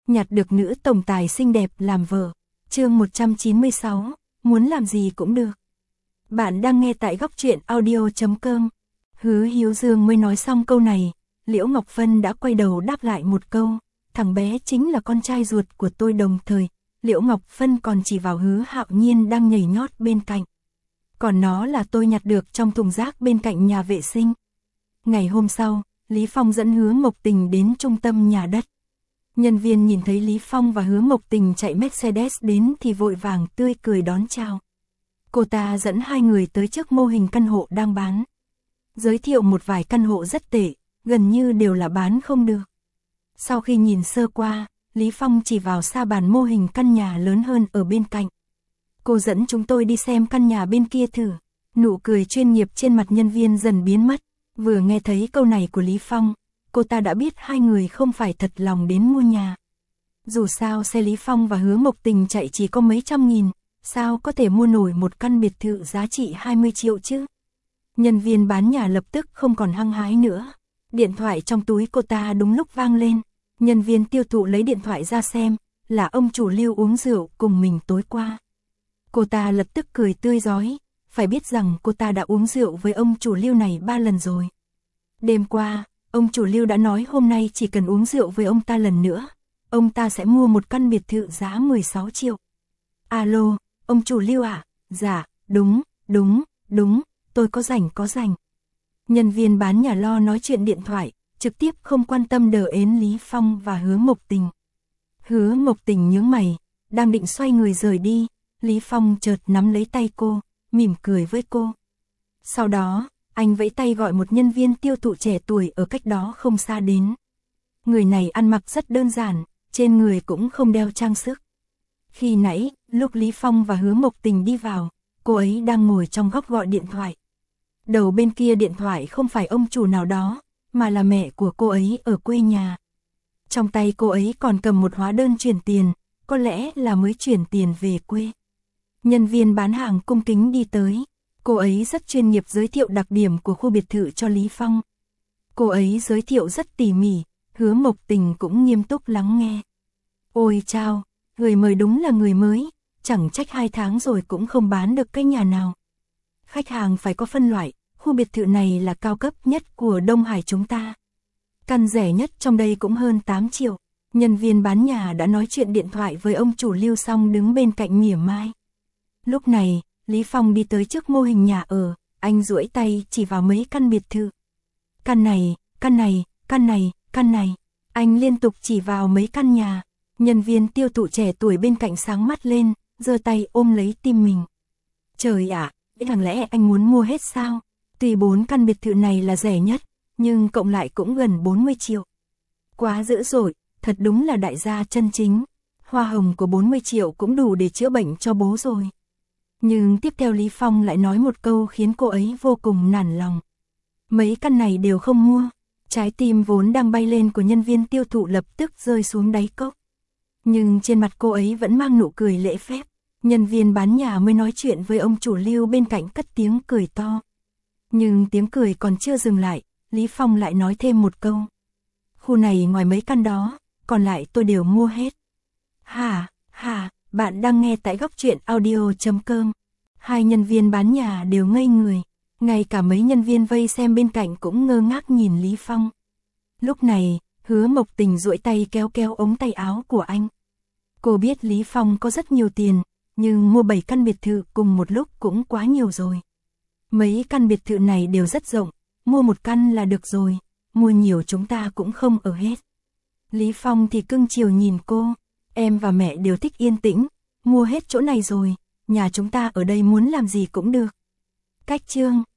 nhặt được nữ tổng tài xinh đẹp làm vợ. Chương 196, muốn làm gì cũng được. Bạn đang nghe tại góc truyện audio.com. Hứa Hiếu Dương mới nói xong câu này, Liễu Ngọc Phân đã quay đầu đáp lại một câu, thằng bé chính là con trai ruột của tôi. Đồng thời, Liễu Ngọc Phân còn chỉ vào Hứa Hạo Nhiên đang nhảy nhót bên cạnh. Còn nó là tôi nhặt được trong thùng rác bên cạnh nhà vệ sinh. Ngày hôm sau, Lý Phong dẫn Hứa Mộc Tình đến trung tâm nhà đất. Nhân viên nhìn thấy Lý Phong và Hứa Mộc Tình chạy Mercedes đến thì vội vàng tươi cười đón chào. Cô ta dẫn hai người tới trước mô hình căn hộ đang bán. Giới thiệu một vài căn hộ rất tệ, gần như đều là bán không được. Sau khi nhìn sơ qua, Lý Phong chỉ vào sa bàn mô hình căn nhà lớn hơn ở bên cạnh. Cô dẫn chúng tôi đi xem căn nhà bên kia thử. Nụ cười chuyên nghiệp trên mặt nhân viên dần biến mất. Vừa nghe thấy câu này của Lý Phong, cô ta đã biết hai người không phải thật lòng đến mua nhà. Dù sao xe Lý Phong và Hứa Mộc Tình chạy chỉ có mấy trăm nghìn, sao có thể mua nổi một căn biệt thự giá trị 20 triệu chứ? Nhân viên bán nhà lập tức không còn hăng hái nữa. Điện thoại trong túi cô ta đúng lúc vang lên. Nhân viên tiêu thụ lấy điện thoại ra xem, là ông chủ Lưu uống rượu cùng mình tối qua. Cô ta lập tức cười tươi rói, phải biết rằng cô ta đã uống rượu với ông chủ Lưu này 3 lần rồi. Đêm qua, ông chủ Lưu đã nói hôm nay chỉ cần uống rượu với ông ta lần nữa, ông ta sẽ mua một căn biệt thự giá 16 triệu. Alo, ông chủ Lưu ạ? Dạ, đúng, tôi có rảnh. Nhân viên bán nhà lo nói chuyện điện thoại, trực tiếp không quan tâm đờ ến Lý Phong và Hứa Mộc Tình. Hứa Mộc Tình nhướng mày, đang định xoay người rời đi, Lý Phong chợt nắm lấy tay cô, mỉm cười với cô. Sau đó, anh vẫy tay gọi một nhân viên tiêu thụ trẻ tuổi ở cách đó không xa đến. Người này ăn mặc rất đơn giản, trên người cũng không đeo trang sức. Khi nãy, lúc Lý Phong và Hứa Mộc Tình đi vào, cô ấy đang ngồi trong góc gọi điện thoại. Đầu bên kia điện thoại không phải ông chủ nào đó, mà là mẹ của cô ấy ở quê nhà. Trong tay cô ấy còn cầm một hóa đơn chuyển tiền, có lẽ là mới chuyển tiền về quê. Nhân viên bán hàng cung kính đi tới. Cô ấy rất chuyên nghiệp giới thiệu đặc điểm của khu biệt thự cho Lý Phong. Cô ấy giới thiệu rất tỉ mỉ, Hứa Mộc Tình cũng nghiêm túc lắng nghe. Ôi chao, người mời đúng là người mới, chẳng trách 2 tháng rồi cũng không bán được cái nhà nào. Khách hàng phải có phân loại, khu biệt thự này là cao cấp nhất của Đông Hải chúng ta. Căn rẻ nhất trong đây cũng hơn 8 triệu. Nhân viên bán nhà đã nói chuyện điện thoại với ông chủ Lưu xong đứng bên cạnh mỉa mai. Lúc này, Lý Phong đi tới trước mô hình nhà ở, anh duỗi tay chỉ vào mấy căn biệt thự. Căn này, anh liên tục chỉ vào mấy căn nhà. Nhân viên tiêu thụ trẻ tuổi bên cạnh sáng mắt lên, giơ tay ôm lấy tim mình. Trời ạ, chẳng lẽ anh muốn mua hết sao? Tuy 4 căn biệt thự này là rẻ nhất, nhưng cộng lại cũng gần 40 triệu. Quá dữ dội, thật đúng là đại gia chân chính. Hoa hồng của 40 triệu cũng đủ để chữa bệnh cho bố rồi. Nhưng tiếp theo Lý Phong lại nói một câu khiến cô ấy vô cùng nản lòng. Mấy căn này đều không mua. Trái tim vốn đang bay lên của nhân viên tiêu thụ lập tức rơi xuống đáy cốc. Nhưng trên mặt cô ấy vẫn mang nụ cười lễ phép. Nhân viên bán nhà mới nói chuyện với ông chủ Lưu bên cạnh cất tiếng cười to. Nhưng tiếng cười còn chưa dừng lại, Lý Phong lại nói thêm một câu. Khu này ngoài mấy căn đó, còn lại tôi đều mua hết. Hả, bạn đang nghe tại góc truyện audio.com. Hai nhân viên bán nhà đều ngây người. Ngay cả mấy nhân viên vây xem bên cạnh cũng ngơ ngác nhìn Lý Phong. Lúc này, Hứa Mộc Tình duỗi tay kéo ống tay áo của anh. Cô biết Lý Phong có rất nhiều tiền, nhưng mua 7 căn biệt thự cùng một lúc cũng quá nhiều rồi. Mấy căn biệt thự này đều rất rộng, mua một căn là được rồi, mua nhiều chúng ta cũng không ở hết. Lý Phong thì cưng chiều nhìn cô, em và mẹ đều thích yên tĩnh, mua hết chỗ này rồi, nhà chúng ta ở đây muốn làm gì cũng được. Cách chương